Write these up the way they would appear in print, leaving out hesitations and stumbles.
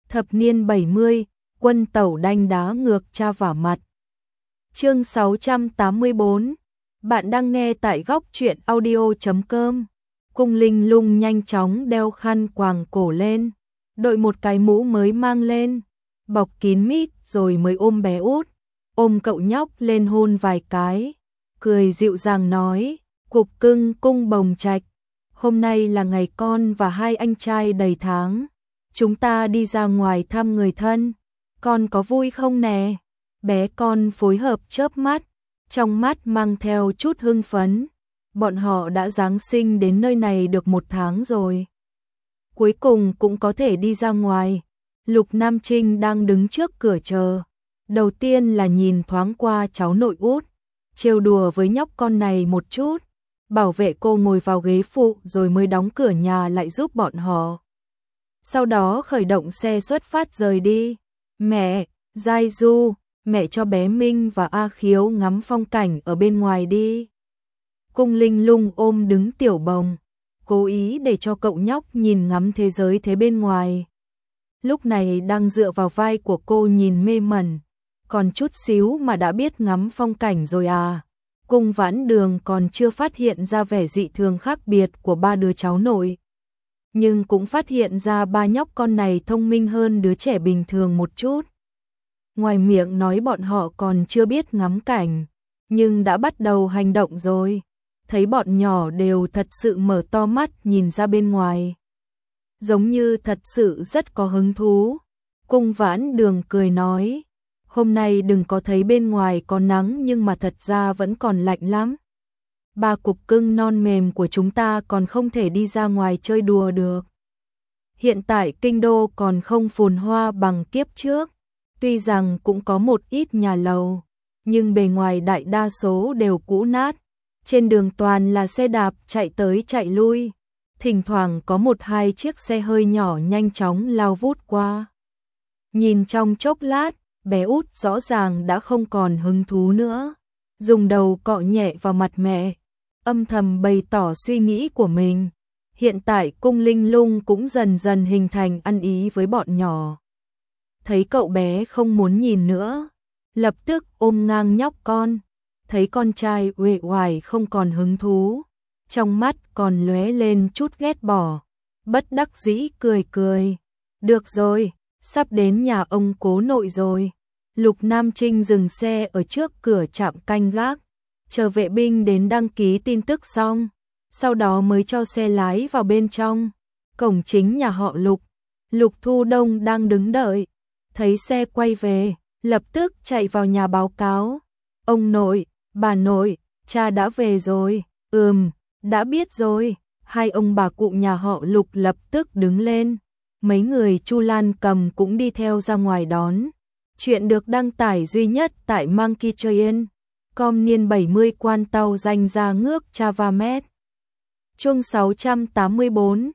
Thập niên 70, quân tẩu đanh đá ngược cha vả mặt. Chương 684. Bạn đang nghe tại góc truyện audio.com. Cung Linh Lung nhanh chóng đeo khăn quàng cổ lên, đội một cái mũ mới mang lên, bọc kín mít rồi mới ôm bé Út, ôm cậu nhóc lên hôn vài cái, cười dịu dàng nói: "Cục cưng Cung Bồng Trạch, hôm nay là ngày con và hai anh trai đầy tháng, chúng ta đi ra ngoài thăm người thân, con có vui không nè?" Bé con phối hợp chớp mắt, trong mắt mang theo chút hưng phấn. Bọn họ đã Giáng sinh đến nơi này được 1 tháng rồi. Cuối cùng cũng có thể đi ra ngoài. Lục Nam Trinh đang đứng trước cửa chờ. Đầu tiên là nhìn thoáng qua cháu nội Út, trêu đùa với nhóc con này một chút, bảo vệ cô ngồi vào ghế phụ rồi mới đóng cửa nhà lại giúp bọn họ. Sau đó khởi động xe xuất phát rời đi. "Mẹ, Giai Du, mẹ cho bé Minh và A Khiếu ngắm phong cảnh ở bên ngoài đi." Cung Linh Lung ôm đứng Tiểu Bồng, cố ý để cho cậu nhóc nhìn ngắm thế giới thế bên ngoài. Lúc này đang dựa vào vai của cô nhìn mê mẩn, còn chút xíu mà đã biết ngắm phong cảnh rồi à. Cung Vãn Đường còn chưa phát hiện ra vẻ dị thường khác biệt của ba đứa cháu nội, nhưng cũng phát hiện ra ba nhóc con này thông minh hơn đứa trẻ bình thường một chút. Ngoài miệng nói bọn họ còn chưa biết ngắm cảnh, nhưng đã bắt đầu hành động rồi. Thấy bọn nhỏ đều thật sự mở to mắt nhìn ra bên ngoài, giống như thật sự rất có hứng thú. Cung Vãn Đường cười nói: "Hôm nay đừng có thấy bên ngoài có nắng nhưng mà thật ra vẫn còn lạnh lắm. Ba cục cưng non mềm của chúng ta còn không thể đi ra ngoài chơi đùa được. Hiện tại kinh đô còn không phồn hoa bằng kiếp trước, tuy rằng cũng có một ít nhà lầu, nhưng bề ngoài đại đa số đều cũ nát. Trên đường toàn là xe đạp chạy tới chạy lui, thỉnh thoảng có 1-2 chiếc xe hơi nhỏ nhanh chóng lao vút qua." Nhìn trong chốc lát, bé Út rõ ràng đã không còn hứng thú nữa, dùng đầu cọ nhẹ vào mặt mẹ, âm thầm bày tỏ suy nghĩ của mình. Hiện tại Cung Linh Lung cũng dần dần hình thành ăn ý với bọn nhỏ. Thấy cậu bé không muốn nhìn nữa, lập tức ôm ngang nhóc con. Thấy con trai uể oải không còn hứng thú, trong mắt còn lóe lên chút ghét bỏ, bất đắc dĩ cười cười. "Được rồi, sắp đến nhà ông cố nội rồi." Lục Nam Trinh dừng xe ở trước cửa trạm canh gác, chờ vệ binh đến đăng ký tin tức xong, sau đó mới cho xe lái vào bên trong. Cổng chính nhà họ Lục, Lục Thu Đông đang đứng đợi, thấy xe quay về, lập tức chạy vào nhà báo cáo: "Ông nội, bà nội, cha đã về rồi." Đã biết rồi." Hai ông bà cụ nhà họ Lục lập tức đứng lên. Mấy người Chu Lan Cầm cũng đi theo ra ngoài đón. Chuyện được đăng tải duy nhất tại Monkey Train. Com niên 70 quan tàu danh ra ngước Chavamet. Chương 684.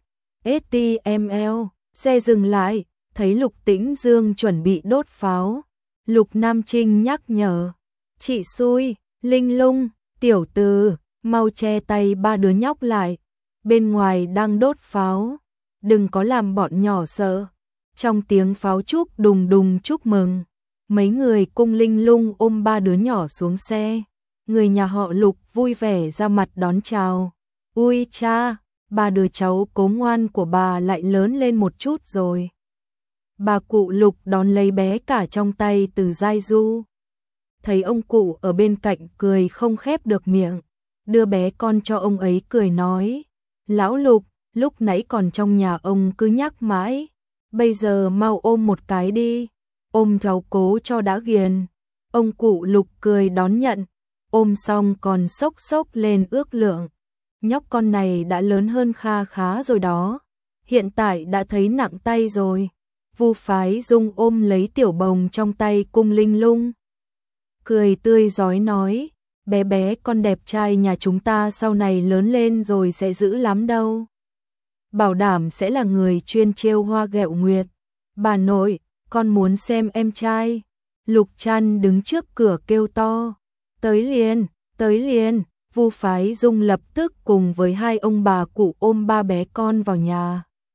STML. Xe dừng lại, thấy Lục Tĩnh Dương chuẩn bị đốt pháo. Lục Nam Trinh nhắc nhở: "Chị xui, Linh Lung, tiểu từ, mau che tay ba đứa nhóc lại, bên ngoài đang đốt pháo, đừng có làm bọn nhỏ sợ." Trong tiếng pháo chúc đùng đùng chúc mừng, mấy người Cung Linh Lung ôm ba đứa nhỏ xuống xe. Người nhà họ Lục vui vẻ ra mặt đón chào: "Ui cha, ba đứa cháu cố ngoan của bà lại lớn lên một chút rồi." Bà cụ Lục đón lấy bé cả trong tay từ Giai Du. Thấy ông cụ ở bên cạnh cười không khép được miệng, đưa bé con cho ông ấy cười nói: "Lão Lục, lúc nãy còn trong nhà ông cứ nhắc mãi, bây giờ mau ôm một cái đi, ôm theo cố cho đã ghiền." Ông cụ Lục cười đón nhận, ôm xong còn xốc xốc lên ước lượng. Nhóc con này đã lớn hơn kha khá rồi đó, hiện tại đã thấy nặng tay rồi. Vu Phái Dung ôm lấy Tiểu Bồng trong tay Cung Linh Lung, cười tươi rói nói: "Bé bé con đẹp trai nhà chúng ta sau này lớn lên rồi sẽ dữ lắm đâu. Bảo đảm sẽ là người chuyên trêu hoa ghẹo nguyệt. Bà nội, con muốn xem em trai." Lục Trăn đứng trước cửa kêu to: "Tới liền, tới liền." Vu Phái Dung lập tức cùng với hai ông bà cụ ôm ba bé con vào nhà.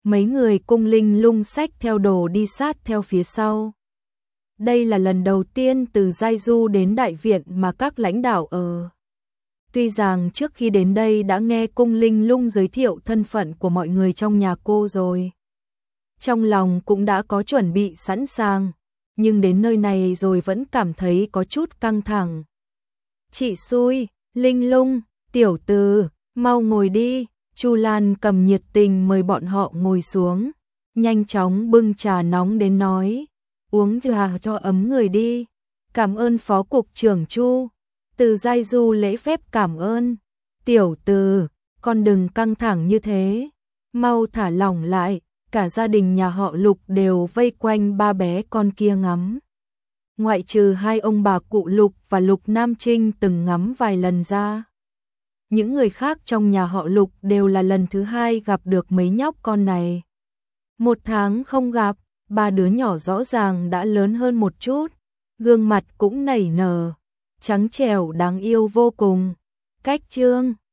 mấy người Cung Linh Lung xách theo đồ đi sát theo phía sau. Đây là lần đầu tiên từ Giai Du đến đại viện mà các lãnh đạo ở. Tuy rằng trước khi đến đây đã nghe Cung Linh Lung giới thiệu thân phận của mọi người trong nhà cô rồi. Trong lòng cũng đã có chuẩn bị sẵn sàng, nhưng đến nơi này rồi vẫn cảm thấy có chút căng thẳng. Chị xui, Linh Lung, tiểu từ, mau ngồi đi. Chu Lan cầm nhiệt tình mời bọn họ ngồi xuống, nhanh chóng bưng trà nóng đến nói, uống trà cho ấm người đi. Cảm ơn Phó Cục trưởng Chu. Từ Giai Du lễ phép cảm ơn. Tiểu Từ, con đừng căng thẳng như thế, mau thả lỏng lại. Cả gia đình nhà họ Lục đều vây quanh ba bé con kia ngắm. Ngoại trừ hai ông bà cụ Lục và Lục Nam Trinh từng ngắm vài lần ra, những người khác trong nhà họ Lục đều là lần thứ hai gặp được mấy nhóc con này. 1 tháng không gặp, ba đứa nhỏ rõ ràng đã lớn hơn một chút, gương mặt cũng nảy nở, trắng trẻo đáng yêu vô cùng. Cách Trương